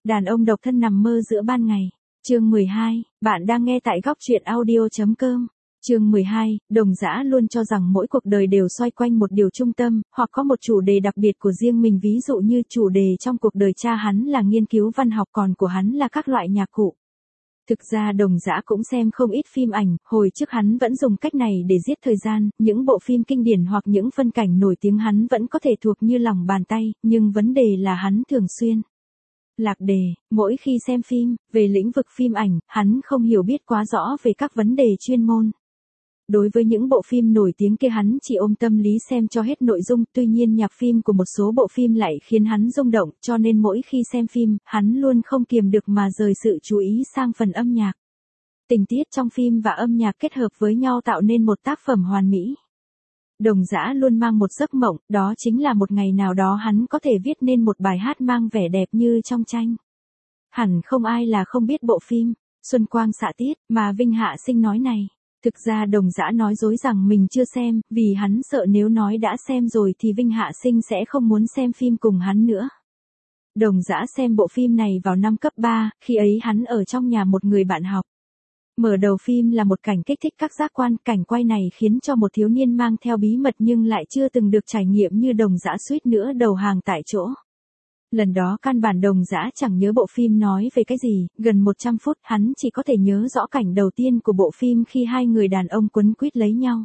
Đàn ông độc thân nằm mơ giữa ban ngày. Chương 12, bạn đang nghe tại góc truyện audio.com. Chương 12, Đồng Dã luôn cho rằng mỗi cuộc đời đều xoay quanh một điều trung tâm, hoặc có một chủ đề đặc biệt của riêng mình, ví dụ như chủ đề trong cuộc đời cha hắn là nghiên cứu văn học, còn của hắn là các loại nhạc cụ. Thực ra Đồng Dã cũng xem không ít phim ảnh, hồi trước hắn vẫn dùng cách này để giết thời gian, những bộ phim kinh điển hoặc những phân cảnh nổi tiếng hắn vẫn có thể thuộc như lòng bàn tay, nhưng vấn đề là hắn thường xuyên lạc đề, mỗi khi xem phim, về lĩnh vực phim ảnh, hắn không hiểu biết quá rõ về các vấn đề chuyên môn. Đối với những bộ phim nổi tiếng kia hắn chỉ ôm tâm lý xem cho hết nội dung, tuy nhiên nhạc phim của một số bộ phim lại khiến hắn rung động, cho nên mỗi khi xem phim, hắn luôn không kiềm được mà rời sự chú ý sang phần âm nhạc. Tình tiết trong phim và âm nhạc kết hợp với nhau tạo nên một tác phẩm hoàn mỹ. Đồng Dã luôn mang một giấc mộng, đó chính là một ngày nào đó hắn có thể viết nên một bài hát mang vẻ đẹp như trong tranh. Hẳn không ai là không biết bộ phim Xuân Quang Xạ Tiết mà Vinh Hạ Sinh nói này. Thực ra Đồng Dã nói dối rằng mình chưa xem, vì hắn sợ nếu nói đã xem rồi thì Vinh Hạ Sinh sẽ không muốn xem phim cùng hắn nữa. Đồng Dã xem bộ phim này vào năm cấp 3, khi ấy hắn ở trong nhà một người bạn học. Mở đầu phim là một cảnh kích thích các giác quan, cảnh quay này khiến cho một thiếu niên mang theo bí mật nhưng lại chưa từng được trải nghiệm như Đồng Dã suýt nữa đầu hàng tại chỗ. Lần đó căn bản Đồng Dã chẳng nhớ bộ phim nói về cái gì, gần 100 phút hắn chỉ có thể nhớ rõ cảnh đầu tiên của bộ phim khi hai người đàn ông quấn quýt lấy nhau.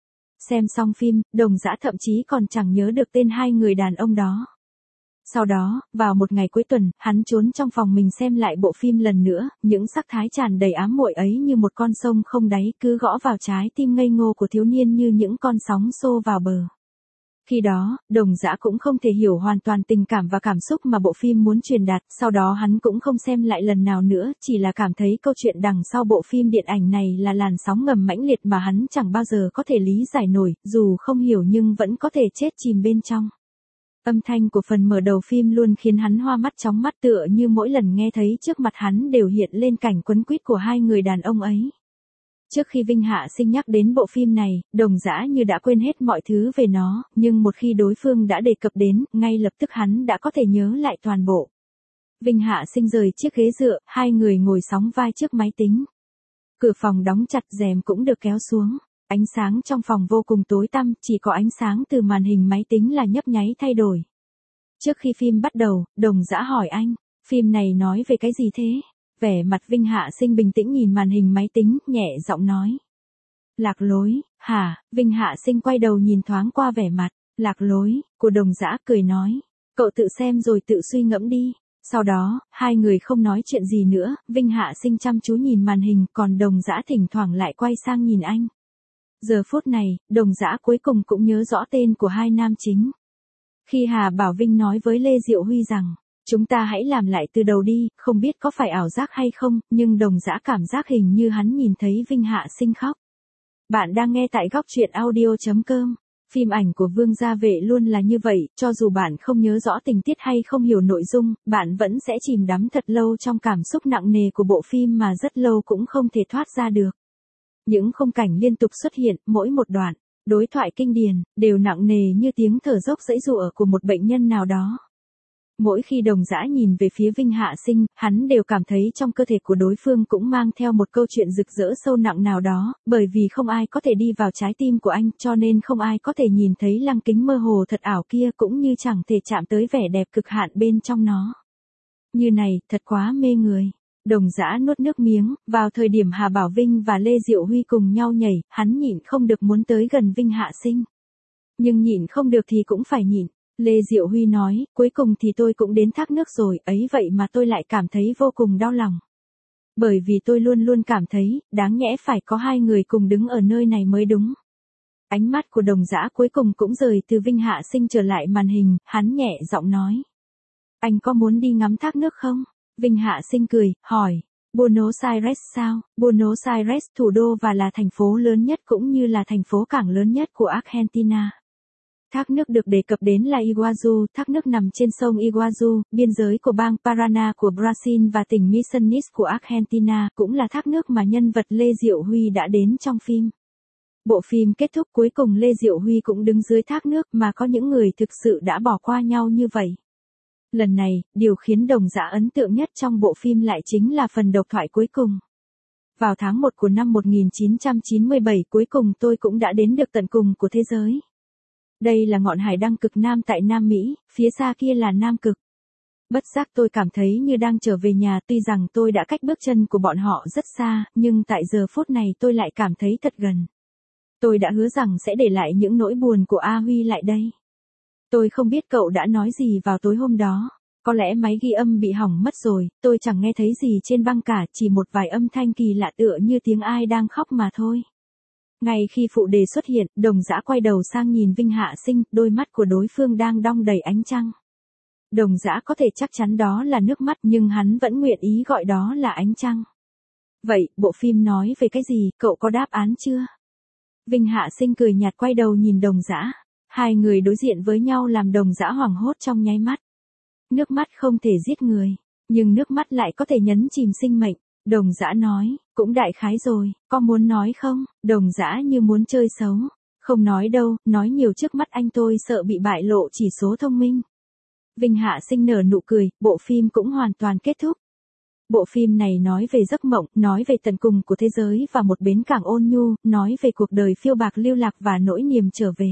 Xem xong phim, Đồng Dã thậm chí còn chẳng nhớ được tên hai người đàn ông đó. Sau đó, vào một ngày cuối tuần, hắn trốn trong phòng mình xem lại bộ phim lần nữa, những sắc thái tràn đầy ám muội ấy như một con sông không đáy cứ gõ vào trái tim ngây ngô của thiếu niên như những con sóng xô vào bờ. Khi đó, Đồng Dã cũng không thể hiểu hoàn toàn tình cảm và cảm xúc mà bộ phim muốn truyền đạt, sau đó hắn cũng không xem lại lần nào nữa, chỉ là cảm thấy câu chuyện đằng sau bộ phim điện ảnh này là làn sóng ngầm mãnh liệt mà hắn chẳng bao giờ có thể lý giải nổi, dù không hiểu nhưng vẫn có thể chết chìm bên trong. Âm thanh của phần mở đầu phim luôn khiến hắn hoa mắt chóng mặt, tựa như mỗi lần nghe thấy trước mặt hắn đều hiện lên cảnh quấn quýt của hai người đàn ông ấy. Trước khi Vinh Hạ Sinh nhắc đến bộ phim này, Đồng Dã như đã quên hết mọi thứ về nó, nhưng một khi đối phương đã đề cập đến, ngay lập tức hắn đã có thể nhớ lại toàn bộ. Vinh Hạ Sinh rời chiếc ghế dựa, hai người ngồi sóng vai trước máy tính. Cửa phòng đóng chặt, rèm cũng được kéo xuống. Ánh sáng trong phòng vô cùng tối tăm, chỉ có ánh sáng từ màn hình máy tính là nhấp nháy thay đổi. Trước khi phim bắt đầu, Đồng Dã hỏi anh, phim này nói về cái gì thế? Vẻ mặt Vinh Hạ Sinh bình tĩnh nhìn màn hình máy tính, nhẹ giọng nói. Lạc lối, hả? Vinh Hạ Sinh quay đầu nhìn thoáng qua vẻ mặt lạc lối của Đồng Dã, cười nói. Cậu tự xem rồi tự suy ngẫm đi. Sau đó, hai người không nói chuyện gì nữa, Vinh Hạ Sinh chăm chú nhìn màn hình, còn Đồng Dã thỉnh thoảng lại quay sang nhìn anh. Giờ phút này, Đồng Dã cuối cùng cũng nhớ rõ tên của hai nam chính. Khi Hà Bảo Vinh nói với Lê Diệu Huy rằng, chúng ta hãy làm lại từ đầu đi, không biết có phải ảo giác hay không, nhưng Đồng Dã cảm giác hình như hắn nhìn thấy Vinh Hạ Sinh khóc. Bạn đang nghe tại góc truyện audio.com. Phim ảnh của Vương Gia Vệ luôn là như vậy, cho dù bạn không nhớ rõ tình tiết hay không hiểu nội dung, bạn vẫn sẽ chìm đắm thật lâu trong cảm xúc nặng nề của bộ phim mà rất lâu cũng không thể thoát ra được. Những khung cảnh liên tục xuất hiện, mỗi một đoạn đối thoại kinh điển đều nặng nề như tiếng thở dốc giãy giụa của một bệnh nhân nào đó. Mỗi khi Đồng Dã nhìn về phía Vinh Hạ Sinh, hắn đều cảm thấy trong cơ thể của đối phương cũng mang theo một câu chuyện rực rỡ sâu nặng nào đó, bởi vì không ai có thể đi vào trái tim của anh, cho nên không ai có thể nhìn thấy lăng kính mơ hồ thật ảo kia, cũng như chẳng thể chạm tới vẻ đẹp cực hạn bên trong nó. Như này, thật quá mê người. Đồng Dã nuốt nước miếng, vào thời điểm Hà Bảo Vinh và Lê Diệu Huy cùng nhau nhảy, hắn nhịn không được muốn tới gần Vinh Hạ Sinh. Nhưng nhịn không được thì cũng phải nhịn. Lê Diệu Huy nói, cuối cùng thì tôi cũng đến thác nước rồi, ấy vậy mà tôi lại cảm thấy vô cùng đau lòng. Bởi vì tôi luôn luôn cảm thấy, đáng nhẽ phải có hai người cùng đứng ở nơi này mới đúng. Ánh mắt của Đồng Dã cuối cùng cũng rời từ Vinh Hạ Sinh trở lại màn hình, hắn nhẹ giọng nói. Anh có muốn đi ngắm thác nước không? Vinh Hạ Sinh cười, hỏi. Buenos Aires sao? Buenos Aires thủ đô và là thành phố lớn nhất cũng như là thành phố cảng lớn nhất của Argentina. Thác nước được đề cập đến là Iguazu, thác nước nằm trên sông Iguazu, biên giới của bang Paraná của Brazil và tỉnh Misiones của Argentina, cũng là thác nước mà nhân vật Lê Diệu Huy đã đến trong phim. Bộ phim kết thúc cuối cùng Lê Diệu Huy cũng đứng dưới thác nước mà có những người thực sự đã bỏ qua nhau như vậy. Lần này, điều khiến Đồng Dã ấn tượng nhất trong bộ phim lại chính là phần độc thoại cuối cùng. Vào tháng 1 của năm 1997 cuối cùng tôi cũng đã đến được tận cùng của thế giới. Đây là ngọn hải đăng cực Nam tại Nam Mỹ, phía xa kia là Nam Cực. Bất giác tôi cảm thấy như đang trở về nhà, tuy rằng tôi đã cách bước chân của bọn họ rất xa, nhưng tại giờ phút này tôi lại cảm thấy thật gần. Tôi đã hứa rằng sẽ để lại những nỗi buồn của A Huy lại đây. Tôi không biết cậu đã nói gì vào tối hôm đó. Có lẽ máy ghi âm bị hỏng mất rồi, tôi chẳng nghe thấy gì trên băng cả, chỉ một vài âm thanh kỳ lạ tựa như tiếng ai đang khóc mà thôi. Ngay khi phụ đề xuất hiện, Đồng Dã quay đầu sang nhìn Vinh Hạ Sinh, đôi mắt của đối phương đang đong đầy ánh trăng. Đồng Dã có thể chắc chắn đó là nước mắt, nhưng hắn vẫn nguyện ý gọi đó là ánh trăng. Vậy, bộ phim nói về cái gì, cậu có đáp án chưa? Vinh Hạ Sinh cười nhạt quay đầu nhìn Đồng Dã. Hai người đối diện với nhau làm Đồng Dã hoảng hốt trong nháy mắt. Nước mắt không thể giết người, nhưng nước mắt lại có thể nhấn chìm sinh mệnh. Đồng Dã nói, cũng đại khái rồi, có muốn nói không? Đồng Dã như muốn chơi xấu. Không nói đâu, nói nhiều trước mắt anh tôi sợ bị bại lộ chỉ số thông minh. Vinh Hạ Sinh nở nụ cười, bộ phim cũng hoàn toàn kết thúc. Bộ phim này nói về giấc mộng, nói về tận cùng của thế giới và một bến cảng ôn nhu, nói về cuộc đời phiêu bạc lưu lạc và nỗi niềm trở về.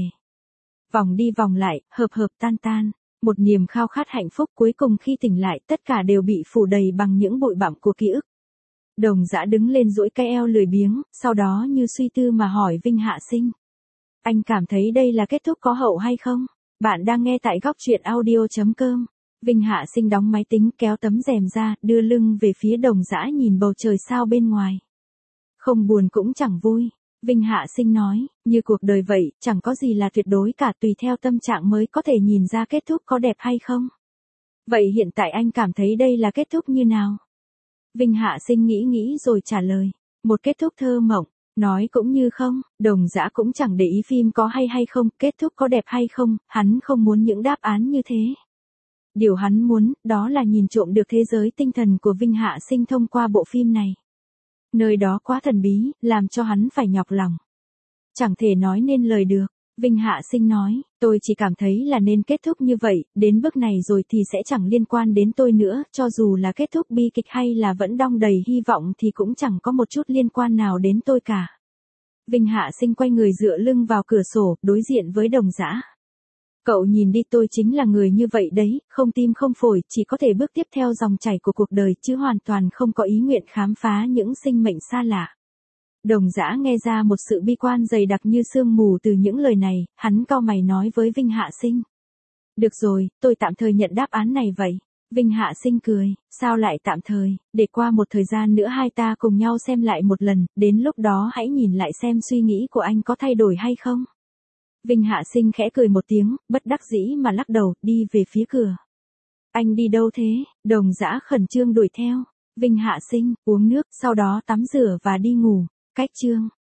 Vòng đi vòng lại, hợp hợp tan tan. Một niềm khao khát hạnh phúc, cuối cùng khi tỉnh lại tất cả đều bị phủ đầy bằng những bụi bặm của ký ức. Đồng Dã đứng lên duỗi cái eo lười biếng, sau đó như suy tư mà hỏi Vinh Hạ Sinh. Anh cảm thấy đây là kết thúc có hậu hay không? Bạn đang nghe tại góc truyện audio.com. Vinh Hạ Sinh đóng máy tính, kéo tấm rèm ra, đưa lưng về phía Đồng Dã nhìn bầu trời sao bên ngoài. Không buồn cũng chẳng vui. Vinh Hạ Sinh nói, như cuộc đời vậy, chẳng có gì là tuyệt đối cả, tùy theo tâm trạng mới có thể nhìn ra kết thúc có đẹp hay không. Vậy hiện tại anh cảm thấy đây là kết thúc như nào? Vinh Hạ Sinh nghĩ rồi trả lời, một kết thúc thơ mộng, nói cũng như không. Đồng Dã cũng chẳng để ý phim có hay không, kết thúc có đẹp hay không, hắn không muốn những đáp án như thế. Điều hắn muốn, đó là nhìn trộm được thế giới tinh thần của Vinh Hạ Sinh thông qua bộ phim này. Nơi đó quá thần bí, làm cho hắn phải nhọc lòng. Chẳng thể nói nên lời được. Vinh Hạ Sinh nói, tôi chỉ cảm thấy là nên kết thúc như vậy, đến bước này rồi thì sẽ chẳng liên quan đến tôi nữa, cho dù là kết thúc bi kịch hay là vẫn đong đầy hy vọng thì cũng chẳng có một chút liên quan nào đến tôi cả. Vinh Hạ Sinh quay người dựa lưng vào cửa sổ, đối diện với Đồng Dã. Cậu nhìn đi, tôi chính là người như vậy đấy, không tim không phổi, chỉ có thể bước tiếp theo dòng chảy của cuộc đời chứ hoàn toàn không có ý nguyện khám phá những sinh mệnh xa lạ. Đồng Dã nghe ra một sự bi quan dày đặc như sương mù từ những lời này, hắn cau mày nói với Vinh Hạ Sinh. Được rồi, tôi tạm thời nhận đáp án này vậy. Vinh Hạ Sinh cười, sao lại tạm thời, để qua một thời gian nữa hai ta cùng nhau xem lại một lần, đến lúc đó hãy nhìn lại xem suy nghĩ của anh có thay đổi hay không. Vinh Hạ Sinh khẽ cười một tiếng, bất đắc dĩ mà lắc đầu, đi về phía cửa. Anh đi đâu thế? Đồng Dã khẩn trương đuổi theo. Vinh Hạ Sinh, uống nước, sau đó tắm rửa và đi ngủ. Cách chương